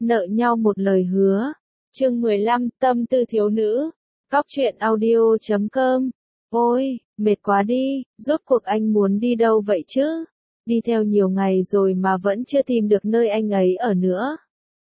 nợ nhau một lời hứa. Chương 15, tâm tư thiếu nữ. Góc truyện audio.com. Ôi, mệt quá đi, rốt cuộc anh muốn đi đâu vậy chứ? Đi theo nhiều ngày rồi mà vẫn chưa tìm được nơi anh ấy ở nữa.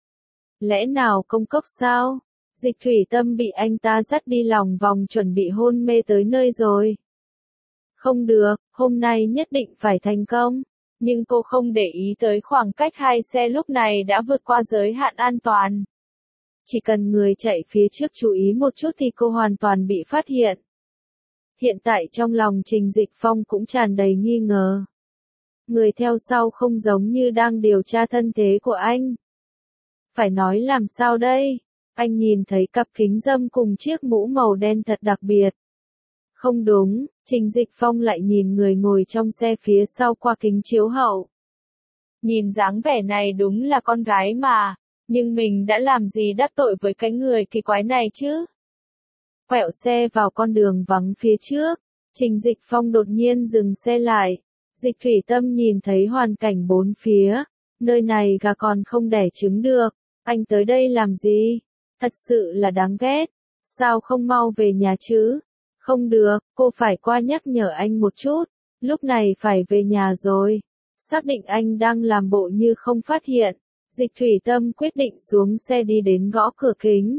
Lẽ nào công cốc sao? Dịch Thủy Tâm bị anh ta dắt đi lòng vòng chuẩn bị hôn mê tới nơi rồi. Không được, hôm nay nhất định phải thành công. Nhưng cô không để ý tới khoảng cách hai xe lúc này đã vượt qua giới hạn an toàn. Chỉ cần người chạy phía trước chú ý một chút thì cô hoàn toàn bị phát hiện. Hiện tại trong lòng Trình Dịch Phong cũng tràn đầy nghi ngờ. Người theo sau không giống như đang điều tra thân thế của anh. Phải nói làm sao đây? Anh nhìn thấy cặp kính râm cùng chiếc mũ màu đen thật đặc biệt. Không đúng, Trình Dịch Phong lại nhìn người ngồi trong xe phía sau qua kính chiếu hậu. Nhìn dáng vẻ này đúng là con gái mà, nhưng mình đã làm gì đắc tội với cái người kỳ quái này chứ? Quẹo xe vào con đường vắng phía trước, Trình Dịch Phong đột nhiên dừng xe lại. Dịch Thủy Tâm nhìn thấy hoàn cảnh bốn phía, nơi này gà còn không đẻ trứng được, anh tới đây làm gì? Thật sự là đáng ghét, sao không mau về nhà chứ? Không được, cô phải qua nhắc nhở anh một chút, lúc này phải về nhà rồi. Xác định anh đang làm bộ như không phát hiện, Dịch Thủy Tâm quyết định xuống xe đi đến gõ cửa kính.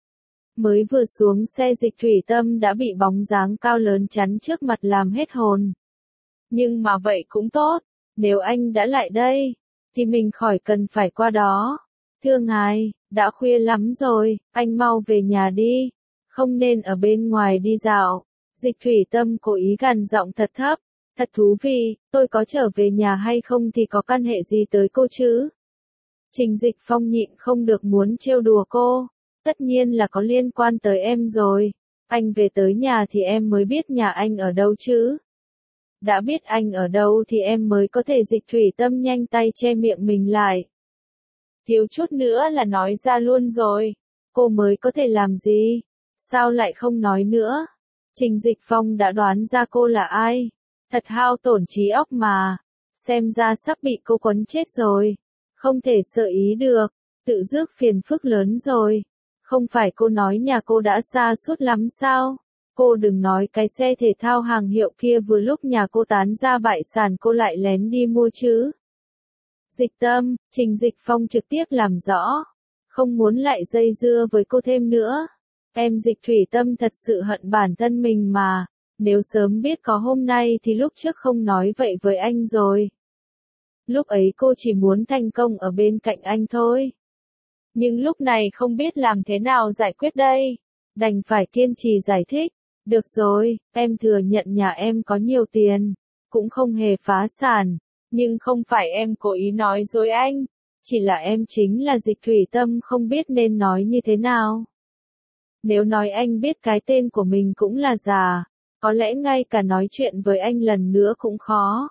Mới vừa xuống xe Dịch Thủy Tâm đã bị bóng dáng cao lớn chắn trước mặt làm hết hồn. Nhưng mà vậy cũng tốt, nếu anh đã lại đây, thì mình khỏi cần phải qua đó. Thưa ngài, đã khuya lắm rồi, anh mau về nhà đi, không nên ở bên ngoài đi dạo. Dịch Thủy Tâm cố ý gằn giọng thật thấp, thật thú vị, tôi có trở về nhà hay không thì có căn hệ gì tới cô chứ? Trình Dịch Phong nhịn không được muốn trêu đùa cô, tất nhiên là có liên quan tới em rồi, anh về tới nhà thì em mới biết nhà anh ở đâu chứ. Đã biết anh ở đâu thì em mới có thể. Dịch Thủy Tâm nhanh tay che miệng mình lại. Thiếu chút nữa là nói ra luôn rồi, cô mới có thể làm gì? Sao lại không nói nữa? Trình Dịch Phong đã đoán ra cô là ai. Thật hao tổn trí óc mà. Xem ra sắp bị cô quấn chết rồi. Không thể sợ ý được. Tự rước phiền phức lớn rồi. Không phải cô nói nhà cô đã xa suốt lắm sao? Cô đừng nói cái xe thể thao hàng hiệu kia vừa lúc nhà cô tán ra bại sản cô lại lén đi mua chứ. Dịch Tâm, Trình Dịch Phong trực tiếp làm rõ. Không muốn lại dây dưa với cô thêm nữa. Em Dịch Thủy Tâm thật sự hận bản thân mình mà. Nếu sớm biết có hôm nay thì lúc trước không nói vậy với anh rồi. Lúc ấy cô chỉ muốn thành công ở bên cạnh anh thôi. Nhưng lúc này không biết làm thế nào giải quyết đây. Đành phải kiên trì giải thích. Được rồi, em thừa nhận nhà em có nhiều tiền. Cũng không hề phá sản. Nhưng không phải em cố ý nói dối anh. Chỉ là em chính là Dịch Thủy Tâm không biết nên nói như thế nào. Nếu nói anh biết cái tên của mình cũng là giả, có lẽ ngay cả nói chuyện với anh lần nữa cũng khó.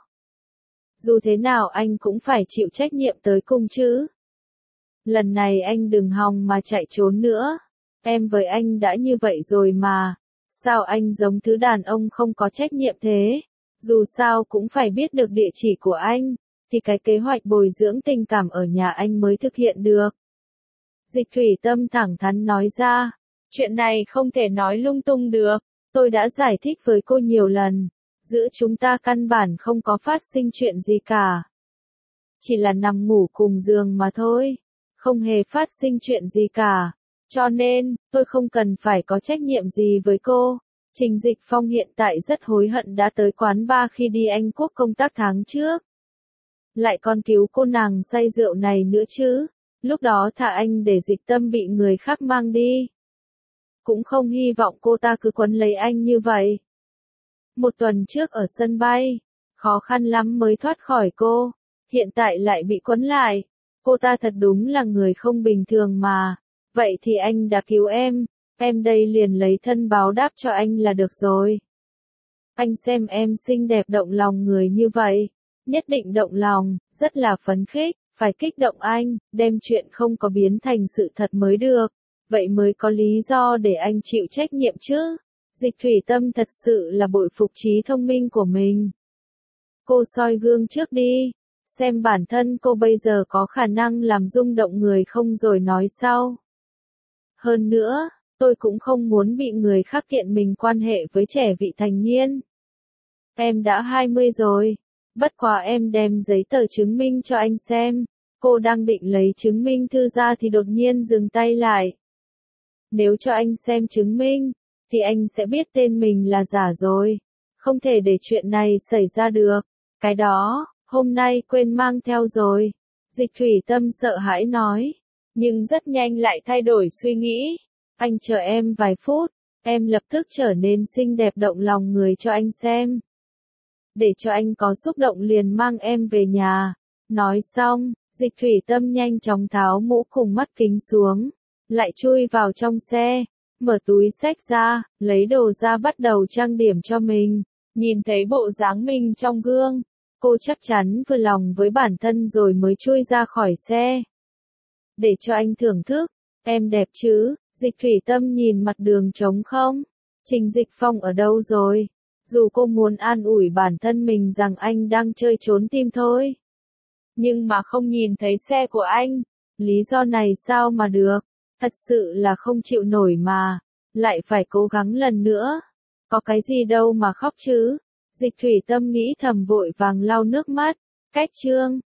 Dù thế nào anh cũng phải chịu trách nhiệm tới cùng chứ. Lần này anh đừng hòng mà chạy trốn nữa. Em với anh đã như vậy rồi mà. Sao anh giống thứ đàn ông không có trách nhiệm thế? Dù sao cũng phải biết được địa chỉ của anh, thì cái kế hoạch bồi dưỡng tình cảm ở nhà anh mới thực hiện được. Dịch Thủy Tâm thẳng thắn nói ra, chuyện này không thể nói lung tung được, tôi đã giải thích với cô nhiều lần, giữa chúng ta căn bản không có phát sinh chuyện gì cả. Chỉ là nằm ngủ cùng giường mà thôi, không hề phát sinh chuyện gì cả, cho nên, tôi không cần phải có trách nhiệm gì với cô. Trình Dịch Phong hiện tại rất hối hận đã tới quán bar khi đi Anh Quốc công tác tháng trước. Lại còn cứu cô nàng say rượu này nữa chứ. Lúc đó thà anh để Dịch Tâm bị người khác mang đi. Cũng không hy vọng cô ta cứ quấn lấy anh như vậy. Một tuần trước ở sân bay, khó khăn lắm mới thoát khỏi cô. Hiện tại lại bị quấn lại. Cô ta thật đúng là người không bình thường mà. Vậy thì anh đã cứu em đây liền lấy thân báo đáp cho anh là được rồi. Anh xem em xinh đẹp động lòng người như vậy, nhất định động lòng, rất là phấn khích, phải kích động anh, đem chuyện không có biến thành sự thật mới được, vậy mới có lý do để anh chịu trách nhiệm chứ. Dịch Thủy Tâm thật sự là bội phục trí thông minh của mình. Cô soi gương trước đi, xem bản thân cô bây giờ có khả năng làm rung động người không rồi nói sau. Hơn nữa, tôi cũng không muốn bị người khác kiện mình quan hệ với trẻ vị thành niên. Em đã 20 rồi, bất quá em đem giấy tờ chứng minh cho anh xem. Cô đang định lấy chứng minh thư ra thì đột nhiên dừng tay lại. Nếu cho anh xem chứng minh, thì anh sẽ biết tên mình là giả rồi. Không thể để chuyện này xảy ra được. Cái đó, hôm nay quên mang theo rồi. Dịch Thủy Tâm sợ hãi nói. Nhưng rất nhanh lại thay đổi suy nghĩ. Anh chờ em vài phút, em lập tức trở nên xinh đẹp động lòng người cho anh xem. Để cho anh có xúc động liền mang em về nhà. Nói xong, Dịch Thủy Tâm nhanh chóng tháo mũ cùng mắt kính xuống. Lại chui vào trong xe, mở túi xách ra, lấy đồ ra bắt đầu trang điểm cho mình. Nhìn thấy bộ dáng mình trong gương, cô chắc chắn vừa lòng với bản thân rồi mới chui ra khỏi xe. Để cho anh thưởng thức, em đẹp chứ? Dịch Thủy Tâm nhìn mặt đường trống không. Trình Dịch Phong ở đâu rồi? Dù cô muốn an ủi bản thân mình rằng anh đang chơi trốn tim thôi. Nhưng mà không nhìn thấy xe của anh. Lý do này sao mà được? Thật sự là không chịu nổi mà. Lại phải cố gắng lần nữa. Có cái gì đâu mà khóc chứ? Dịch Thủy Tâm nghĩ thầm vội vàng lau nước mắt. Cách chương